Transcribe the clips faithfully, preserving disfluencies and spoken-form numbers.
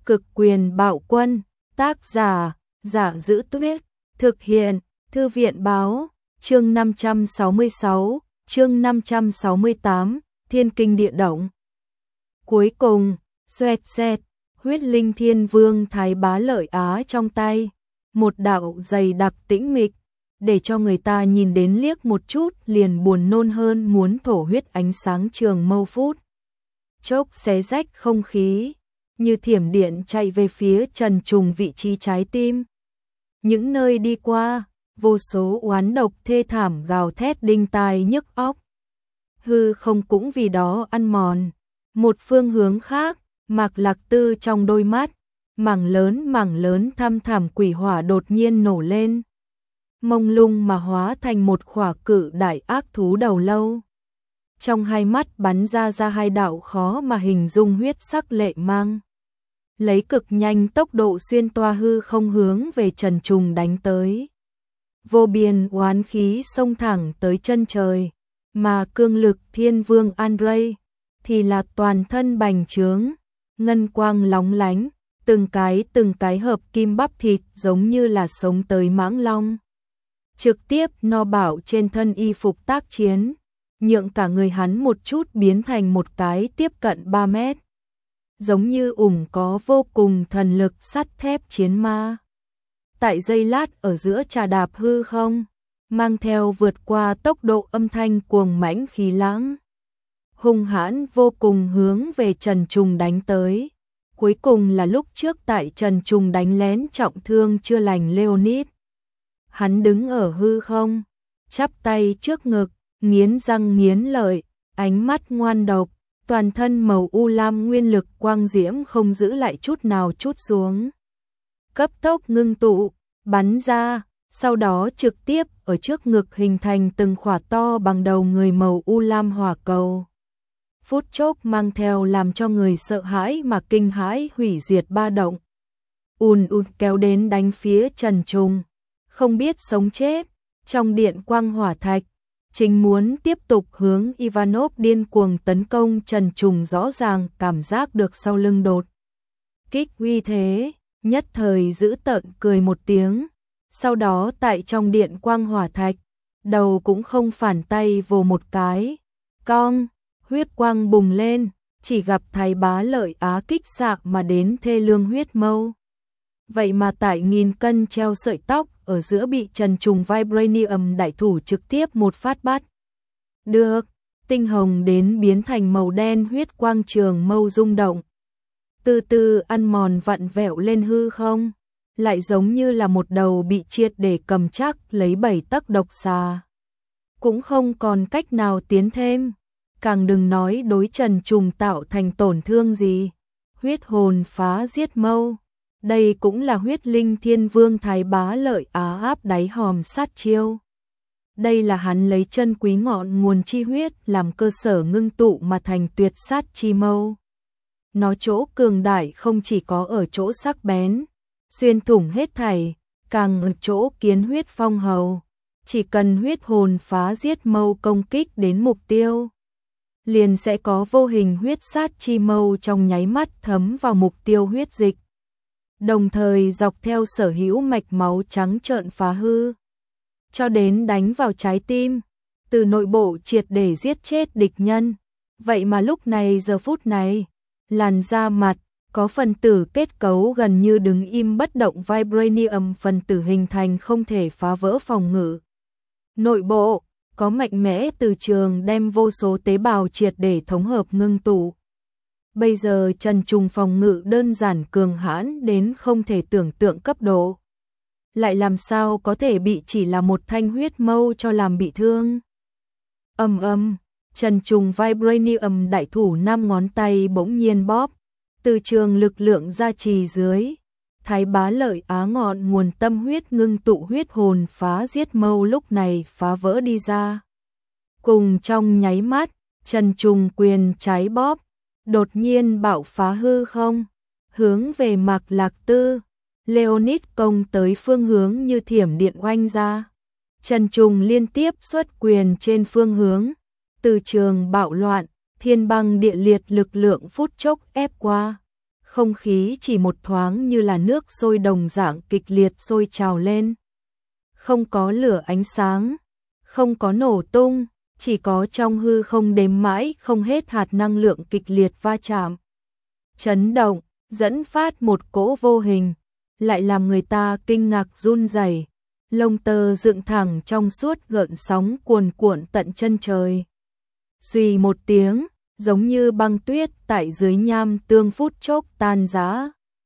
Cực quyền bạo quân, tác giả, Giả Giữ Tuyết, thực hiện, Thư viện báo, chương năm trăm sáu mươi sáu, chương năm trăm sáu mươi tám, Thiên Kinh Địa Động. Cuối cùng, xoẹt xẹt, huyết linh thiên vương thái bá lợi á trong tay, một đạo dày đặc tĩnh mịch, để cho người ta nhìn đến liếc một chút liền buồn nôn hơn muốn thổ huyết ánh sáng trường mâu phút. Chốc xé rách không khí, như thiểm điện chạy về phía Trần Trùng vị trí trái tim. Những nơi đi qua, vô số oán độc thê thảm gào thét đinh tai nhức óc. Hư không cũng vì đó ăn mòn. Một phương hướng khác, Mạc Lạc Tư trong đôi mắt, mảng lớn mảng lớn thăm thẳm quỷ hỏa đột nhiên nổ lên. Mông lung mà hóa thành một khỏa cự đại ác thú đầu lâu. Trong hai mắt bắn ra ra hai đạo khó mà hình dung huyết sắc lệ mang. Lấy cực nhanh tốc độ xuyên toa hư không hướng về Trần Trùng đánh tới. Vô biên oán khí xông thẳng tới chân trời, mà cương lực thiên vương Andrei thì là toàn thân bành trướng, ngân quang lóng lánh, từng cái từng cái hợp kim bắp thịt giống như là sống tới mãng long. Trực tiếp no bảo trên thân y phục tác chiến, nhượng cả người hắn một chút biến thành một cái tiếp cận ba mét. Giống như ủng có vô cùng thần lực sắt thép chiến ma. Tại giây lát ở giữa trà đạp hư không, mang theo vượt qua tốc độ âm thanh cuồng mãnh khí lãng. Hung hãn vô cùng hướng về Trần Trùng đánh tới. Cuối cùng là lúc trước tại Trần Trùng đánh lén trọng thương chưa lành Leonid. Hắn đứng ở hư không, chắp tay trước ngực, nghiến răng nghiến lợi, ánh mắt ngoan độc, toàn thân màu u lam nguyên lực quang diễm không giữ lại chút nào chút xuống. Cấp tốc ngưng tụ, bắn ra, sau đó trực tiếp ở trước ngực hình thành từng khỏa to bằng đầu người màu u lam hỏa cầu. Phút chốc mang theo làm cho người sợ hãi mà kinh hãi hủy diệt ba động. Ùn ùn kéo đến đánh phía Trần Trùng, không biết sống chết, trong điện quang hỏa thạch. Chính muốn tiếp tục hướng Ivanov điên cuồng tấn công Trần Trùng rõ ràng cảm giác được sau lưng đột kích uy thế, nhất thời giữ tợn cười một tiếng. Sau đó tại trong điện quang hỏa thạch, đầu cũng không phản tay vồ một cái, cong, huyết quang bùng lên, chỉ gặp thái bá lợi á kích xạ mà đến thê lương huyết mâu. Vậy mà tại nghìn cân treo sợi tóc ở giữa bị Trần Trùng Vibranium đại thủ trực tiếp một phát bắt được, tinh hồng đến biến thành màu đen huyết quang trường mâu rung động. Từ từ ăn mòn vặn vẹo lên hư không, lại giống như là một đầu bị triệt để cầm chắc lấy bảy tấc độc xà. Cũng không còn cách nào tiến thêm, càng đừng nói đối Trần Trùng tạo thành tổn thương gì. Huyết hồn phá giết mâu. Đây cũng là huyết linh thiên vương thái bá lợi á áp đáy hòm sát chiêu. Đây là hắn lấy chân quý ngọn nguồn chi huyết làm cơ sở ngưng tụ mà thành tuyệt sát chi mâu. Nó chỗ cường đại không chỉ có ở chỗ sắc bén, xuyên thủng hết thảy, càng ở chỗ kiến huyết phong hầu. Chỉ cần huyết hồn phá giết mâu công kích đến mục tiêu, liền sẽ có vô hình huyết sát chi mâu trong nháy mắt thấm vào mục tiêu huyết dịch. Đồng thời dọc theo sở hữu mạch máu trắng trợn phá hư, cho đến đánh vào trái tim, từ nội bộ triệt để giết chết địch nhân. Vậy mà lúc này giờ phút này, làn da mặt, có phần tử kết cấu gần như đứng im bất động Vibranium phần tử hình thành không thể phá vỡ phòng ngự. Nội bộ, có mạnh mẽ từ trường đem vô số tế bào triệt để thống hợp ngưng tụ. Bây giờ Trần Trùng phòng ngự đơn giản cường hãn đến không thể tưởng tượng cấp độ. Lại làm sao có thể bị chỉ là một thanh huyết mâu cho làm bị thương. Âm âm, Trần Trùng Vibranium đại thủ năm ngón tay bỗng nhiên bóp. Từ trường lực lượng gia trì dưới, thái bá lợi á ngọn nguồn tâm huyết ngưng tụ huyết hồn phá giết mâu lúc này phá vỡ đi ra. Cùng trong nháy mắt, Trần Trùng quyền trái bóp, đột nhiên bạo phá hư không, hướng về Mạc Lạc Tư. Leonid công tới phương hướng như thiểm điện oanh ra. Trần Trùng liên tiếp xuất quyền trên phương hướng, từ trường bạo loạn, thiên băng địa liệt lực lượng phút chốc ép qua. không khí chỉ một thoáng như là nước sôi đồng dạng kịch liệt sôi trào lên. Không có lửa ánh sáng, không có nổ tung, chỉ có trong hư không đếm mãi không hết hạt năng lượng kịch liệt va chạm. Chấn động, dẫn phát một cỗ vô hình, lại làm người ta kinh ngạc run rẩy, lông tơ dựng thẳng trong suốt gợn sóng cuồn cuộn tận chân trời. Suy một tiếng, giống như băng tuyết tại dưới nham tương phút chốc tan rã,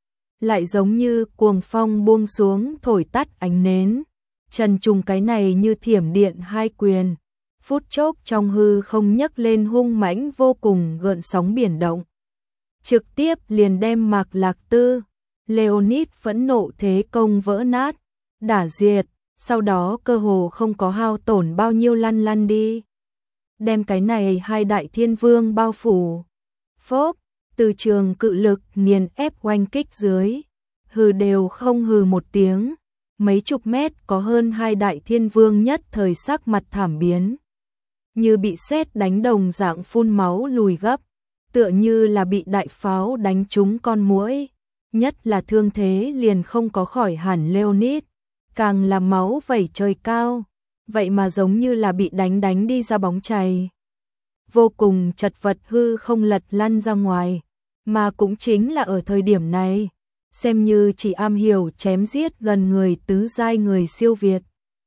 lại giống như cuồng phong buông xuống thổi tắt ánh nến. Trần Trùng cái này như thiểm điện hai quyền, phút chốc trong hư không nhấc lên hung mãnh vô cùng gợn sóng biển động. Trực tiếp liền đem Mạc Lạc Tư, Leonid phẫn nộ thế công vỡ nát, đả diệt, sau đó cơ hồ không có hao tổn bao nhiêu lăn lăn đi. Đem cái này hai đại thiên vương bao phủ. Phốp, từ trường cự lực nghiền ép oanh kích dưới. Hừ đều không hừ một tiếng. Mấy chục mét có hơn hai đại thiên vương nhất thời sắc mặt thảm biến. Như bị sét đánh đồng dạng phun máu lùi gấp. Tựa như là bị đại pháo đánh trúng con muỗi. Nhất là thương thế liền không có khỏi hẳn Leonid. Càng là máu vẩy trời cao. Vậy mà giống như là bị đánh đánh đi ra bóng chày. Vô cùng chật vật hư không lật lăn ra ngoài. Mà cũng chính là ở thời điểm này, xem như chỉ am hiểu chém giết gần người tứ giai người siêu việt.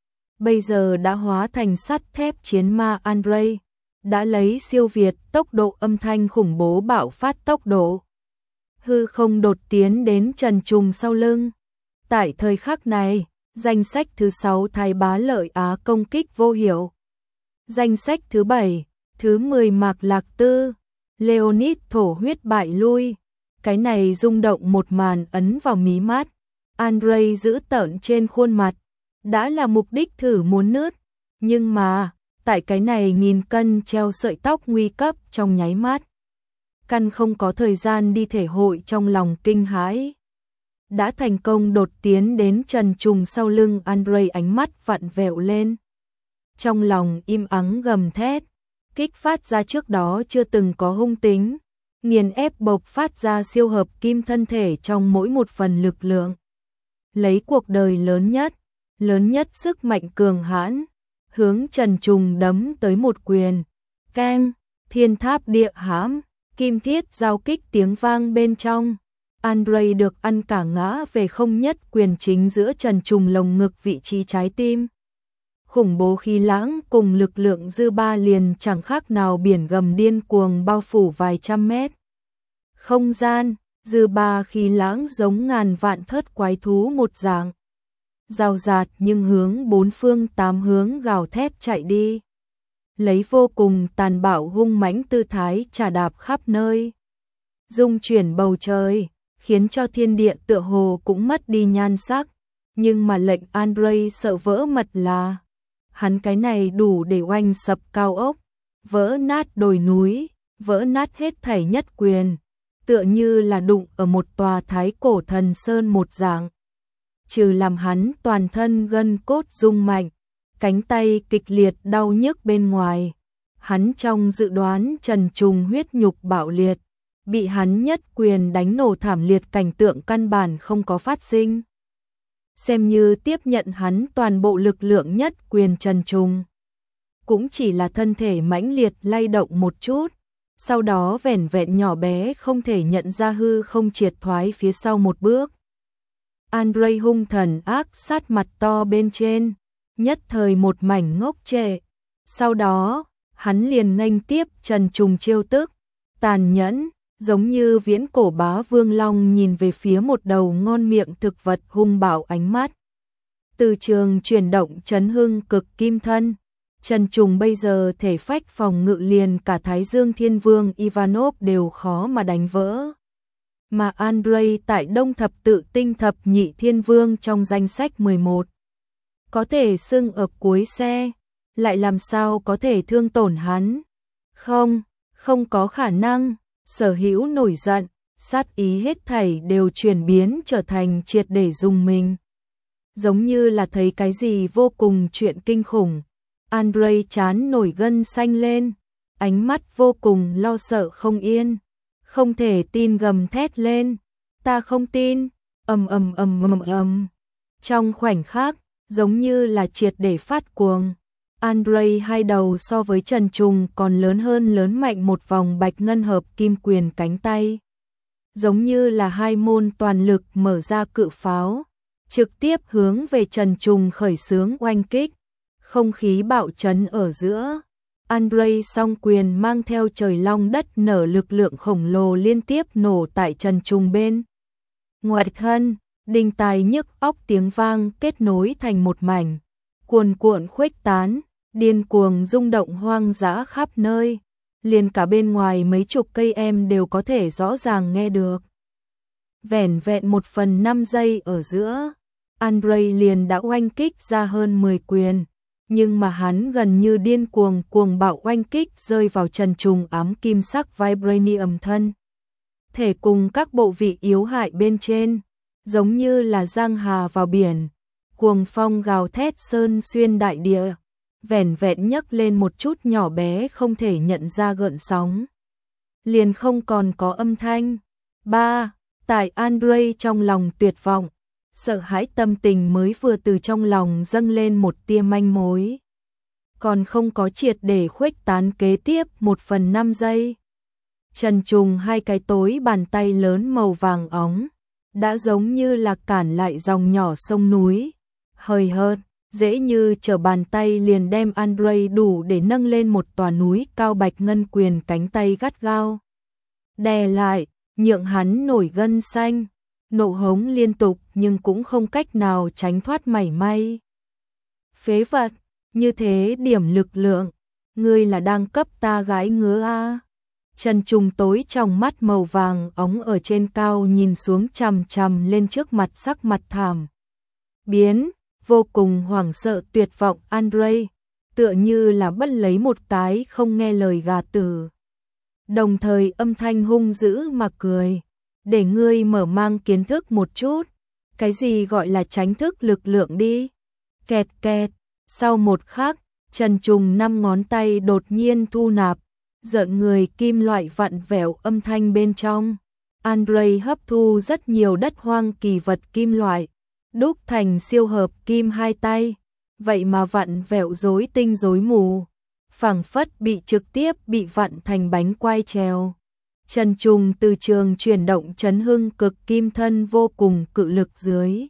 Bây giờ đã hóa thành sắt thép chiến ma Andrei, đã lấy siêu việt tốc độ âm thanh khủng bố bạo phát tốc độ. Hư không đột tiến đến Trần Trùng sau lưng. Tại thời khắc này, danh sách thứ sáu Thái Bá Lợi Á công kích vô hiệu. Danh sách thứ bảy, thứ mười Mạc Lạc Tư, Leonid thổ huyết bại lui. Cái này rung động một màn ấn vào mí mắt. Andrei giữ tợn trên khuôn mặt. Đã là mục đích thử muốn nứt. Nhưng mà, tại cái này nghìn cân treo sợi tóc nguy cấp trong nháy mắt. Căn không có thời gian đi thể hội trong lòng kinh hãi. Đã thành công đột tiến đến Trần Trùng sau lưng Andrei, ánh mắt vặn vẹo lên. Trong lòng im ắng gầm thét, kích phát ra trước đó chưa từng có hung tính, nghiền ép bộc phát ra siêu hợp kim thân thể trong mỗi một phần lực lượng. Lấy cuộc đời lớn nhất, lớn nhất sức mạnh cường hãn, hướng Trần Trùng đấm tới một quyền. Keng, thiên tháp địa hãm, kim thiết giao kích tiếng vang bên trong. Andrei được ăn cả ngã về không, nhất quyền chính giữa Trần Trùng lồng ngực vị trí trái tim. Khủng bố khí lãng cùng lực lượng dư ba liền chẳng khác nào biển gầm điên cuồng bao phủ vài trăm mét. Không gian, dư ba khí lãng giống ngàn vạn thớt quái thú một dạng. Rào rạt nhưng hướng bốn phương tám hướng gào thét chạy đi. Lấy vô cùng tàn bạo hung mãnh tư thái trà đạp khắp nơi. Dung chuyển bầu trời, khiến cho thiên địa tựa hồ cũng mất đi nhan sắc. Nhưng mà lệnh Andrei sợ vỡ mật là hắn cái này đủ để oanh sập cao ốc, vỡ nát đồi núi, vỡ nát hết thảy nhất quyền, tựa như là đụng ở một tòa thái cổ thần sơn một dạng. Trừ làm hắn toàn thân gân cốt rung mạnh, cánh tay kịch liệt đau nhức bên ngoài, hắn trong dự đoán Trần Trùng huyết nhục bạo liệt, bị hắn nhất quyền đánh nổ thảm liệt cảnh tượng căn bản không có phát sinh. Xem như tiếp nhận hắn toàn bộ lực lượng nhất quyền Trần Trùng. Cũng chỉ là thân thể mãnh liệt lay động một chút, sau đó vẻn vẹn nhỏ bé không thể nhận ra hư không triệt thoái phía sau một bước. Andrei hung thần ác sát mặt to bên trên, nhất thời một mảnh ngốc trệ. Sau đó, hắn liền nghênh tiếp Trần Trùng chiêu tức, tàn nhẫn, giống như viễn cổ bá vương long nhìn về phía một đầu ngon miệng thực vật hung bạo ánh mắt. Từ trường chuyển động chấn hưng cực kim thân, Trần Trùng bây giờ thể phách phòng ngự liền cả Thái Dương Thiên Vương Ivanov đều khó mà đánh vỡ. Mà Andrei tại Đông Thập Tự Tinh Thập Nhị Thiên Vương trong danh sách mười một. Có thể xưng ở cuối xe, lại làm sao có thể thương tổn hắn? Không, không có khả năng. Sở Hữu nổi giận, sát ý hết thảy đều chuyển biến trở thành triệt để dùng mình. Giống như là thấy cái gì vô cùng chuyện kinh khủng. Andrei chán nổi gân xanh lên, ánh mắt vô cùng lo sợ không yên, không thể tin gầm thét lên, Ta không tin. Ầm ầm ầm ầm ầm. Trong khoảnh khắc, giống như là triệt để phát cuồng. Andre hai đầu so với Trần Trùng còn lớn hơn lớn mạnh một vòng bạch ngân hợp kim quyền cánh tay. Giống như là hai môn toàn lực mở ra cự pháo, trực tiếp hướng về Trần Trùng khởi xướng oanh kích. Không khí bạo chấn ở giữa. Andre song quyền mang theo trời long đất nở lực lượng khổng lồ liên tiếp nổ tại Trần Trùng bên ngoài thân, đinh tai nhức óc tiếng vang kết nối thành một mảnh, cuồn cuộn khuếch tán, điên cuồng rung động hoang dã khắp nơi, liền cả bên ngoài mấy chục cây em đều có thể rõ ràng nghe được. Vẻn vẹn một phần năm giây ở giữa, Andre liền đã oanh kích ra hơn mười quyền, nhưng mà hắn gần như điên cuồng cuồng bạo oanh kích rơi vào Trần Trùng ám kim sắc vibranium thân. Thể cùng các bộ vị yếu hại bên trên, giống như là giang hà vào biển, cuồng phong gào thét sơn xuyên đại địa, vẻn vẹn nhấc lên một chút nhỏ bé không thể nhận ra gợn sóng. Liền không còn có âm thanh. ba. Tại Andre trong lòng tuyệt vọng, sợ hãi tâm tình mới vừa từ trong lòng dâng lên một tia manh mối. Còn không có triệt để khuếch tán kế tiếp một phần năm giây. Trần Trùng hai cái tối bàn tay lớn màu vàng óng, đã giống như là cản lại dòng nhỏ sông núi. Hời hợt, dễ như trở bàn tay liền đem Andre đủ để nâng lên một tòa núi cao bạch ngân quyền cánh tay gắt gao. Đè lại, nhượng hắn nổi gân xanh, nộ hống liên tục nhưng cũng không cách nào tránh thoát mảy may. Phế vật, như thế điểm lực lượng, ngươi là đang cấp ta gái ngứa a. Trần Trùng tối trong mắt màu vàng óng ở trên cao nhìn xuống chằm chằm lên trước mặt sắc mặt thảm biến, vô cùng hoảng sợ tuyệt vọng Andre, tựa như là bắt lấy một cái không nghe lời gà tử. Đồng thời âm thanh hung dữ mà cười, để ngươi mở mang kiến thức một chút, cái gì gọi là tránh thức lực lượng đi. Kẹt kẹt, sau một khắc, Trần Trùng năm ngón tay đột nhiên thu nạp, giận người kim loại vặn vẹo âm thanh bên trong. Andre hấp thu rất nhiều đất hoang kỳ vật kim loại, đúc thành siêu hợp kim hai tay, vậy mà vặn vẹo rối tinh rối mù, phảng phất bị trực tiếp bị vặn thành bánh quai trèo. Trần Trùng từ trường chuyển động chấn hưng cực kim thân vô cùng cự lực dưới.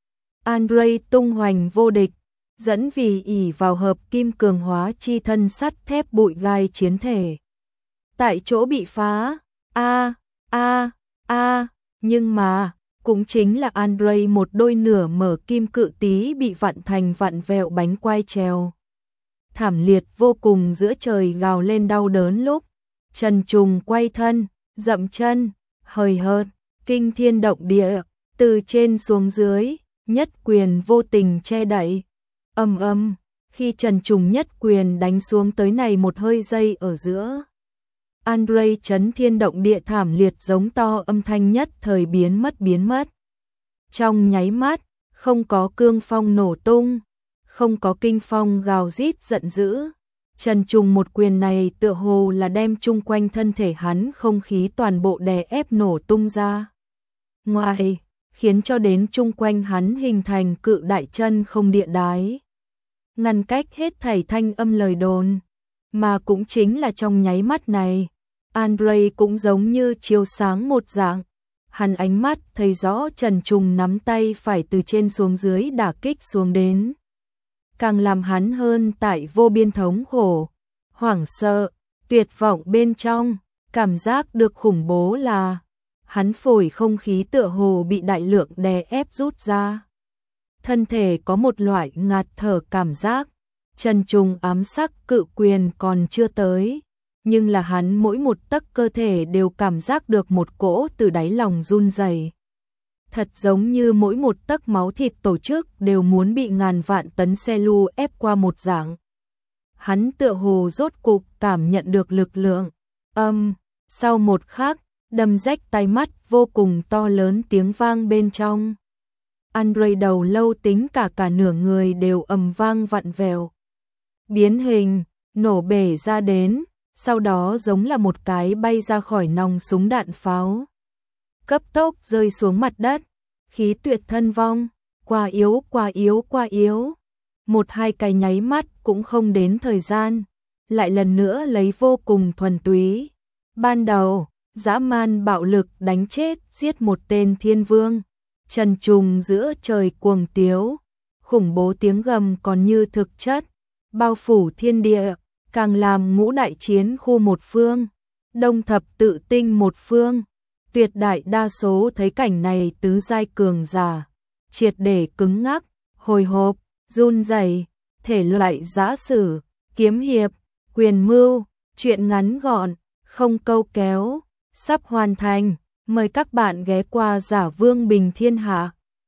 Andre tung hoành vô địch, dẫn vì ỷ vào hợp kim cường hóa chi thân sắt thép bụi gai chiến thể. Tại chỗ bị phá, a a a, nhưng mà, cũng chính là Andre một đôi nửa mở kim cự tí bị vặn thành vặn vẹo bánh quai trèo. Thảm liệt vô cùng giữa trời gào lên đau đớn lúc, Trần Trùng quay thân, dậm chân, hời hợt, kinh thiên động địa, từ trên xuống dưới, nhất quyền vô tình che đậy. Ầm ầm, khi Trần Trùng nhất quyền đánh xuống tới này một hơi giây ở giữa, Andre chấn thiên động địa thảm liệt giống to âm thanh nhất thời biến mất biến mất. Trong nháy mắt, không có cương phong nổ tung, không có kinh phong gào rít giận dữ. Trần Trùng một quyền này tựa hồ là đem chung quanh thân thể hắn không khí toàn bộ đè ép nổ tung ra ngoài, khiến cho đến chung quanh hắn hình thành cự đại chân không địa đái, ngăn cách hết thảy thanh âm lời đồn. Mà cũng chính là trong nháy mắt này, Andre cũng giống như chiếu sáng một dạng, hắn ánh mắt thấy rõ Trần Trùng nắm tay phải từ trên xuống dưới đả kích xuống đến. Càng làm hắn hơn tại vô biên thống khổ, hoảng sợ, tuyệt vọng bên trong, cảm giác được khủng bố là hắn phổi không khí tựa hồ bị đại lượng đè ép rút ra. Thân thể có một loại ngạt thở cảm giác. Trần Trùng ám sắc cự quyền còn chưa tới, nhưng là hắn mỗi một tấc cơ thể đều cảm giác được một cỗ từ đáy lòng run rẩy. Thật giống như mỗi một tấc máu thịt tổ chức đều muốn bị ngàn vạn tấn xe lu ép qua một dạng. Hắn tựa hồ rốt cục cảm nhận được lực lượng. Âm, sau một khắc, đâm rách tai mắt vô cùng to lớn tiếng vang bên trong. Andre đầu lâu tính cả cả nửa người đều ầm vang vặn vẹo, biến hình, nổ bể ra đến, sau đó giống là một cái bay ra khỏi nòng súng đạn pháo. cấp tốc rơi xuống mặt đất, khí tuyệt thân vong, quá yếu quá yếu quá yếu. Một hai cái nháy mắt cũng không đến thời gian, lại lần nữa lấy vô cùng thuần túy. Ban đầu, dã man bạo lực đánh chết giết một tên thiên vương, trần trùng giữa trời cuồng tiếu, khủng bố tiếng gầm còn như thực chất, bao phủ thiên địa, càng làm ngũ đại chiến khu một phương, đông thập tự tinh một phương. Tuyệt đại đa số thấy cảnh này tứ giai cường giả, triệt để cứng ngắc, hồi hộp, run rẩy, thể loại giã sử, kiếm hiệp, quyền mưu, truyện ngắn gọn, không câu kéo, sắp hoàn thành, mời các bạn ghé qua Giả Vương Bình Thiên Hạ.